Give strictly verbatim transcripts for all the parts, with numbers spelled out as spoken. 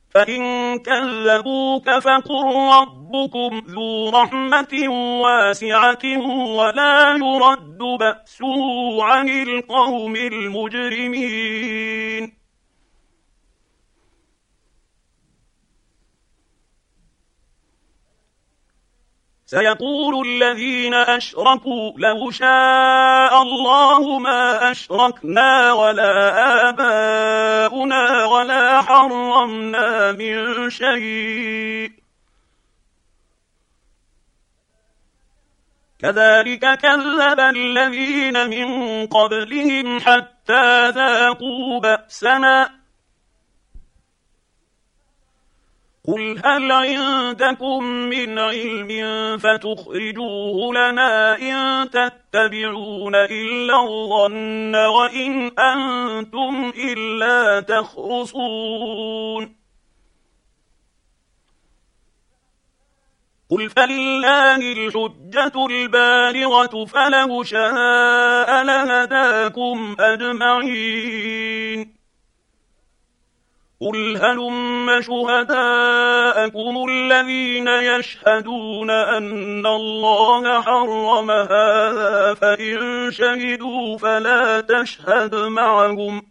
فإن كذبوك فقل ربكم ذو رحمة واسعة ولا يرد بأسه عن القوم المجرمين. سيقول الذين أشركوا لو شاء الله ما أشركنا ولا آباؤنا ولا حرمنا من شيء كذلك كذب الذين من قبلهم حتى ذاقوا بأسنا قل هل عندكم من علم فتخرجوه لنا إن تتبعون إلا الظن وإن أنتم إلا تخرصون قل فلله الحجة البالغة فلو شاء لهداكم أجمعين قل هلم شهداءكم الذين يشهدون أن الله حرم هذا فإن شهدوا فلا تشهد معهم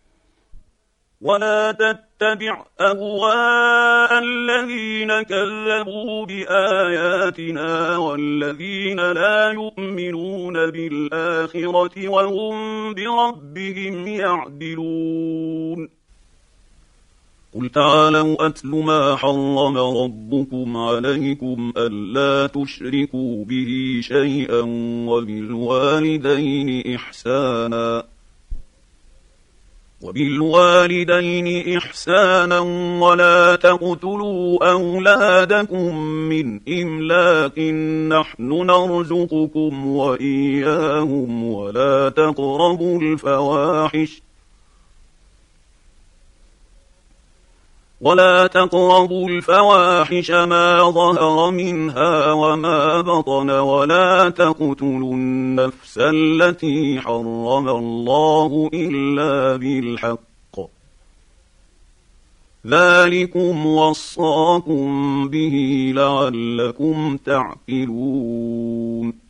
ولا تتبع أهواء الذين كذبوا بآياتنا والذين لا يؤمنون بالآخرة وهم بربهم يعدلون قل تعالوا أتل ما حرم ربكم عليكم ألا تشركوا به شيئا وبالوالدين إحسانا وبالوالدين إحسانا ولا تقتلوا أولادكم من إملاق نحن نرزقكم وإياهم ولا تقربوا الفواحش ولا تقربوا الفواحش ما ظهر منها وما بطن ولا تقتلوا النفس التي حرم الله إلا بالحق ذلكم وصاكم به لعلكم تعقلون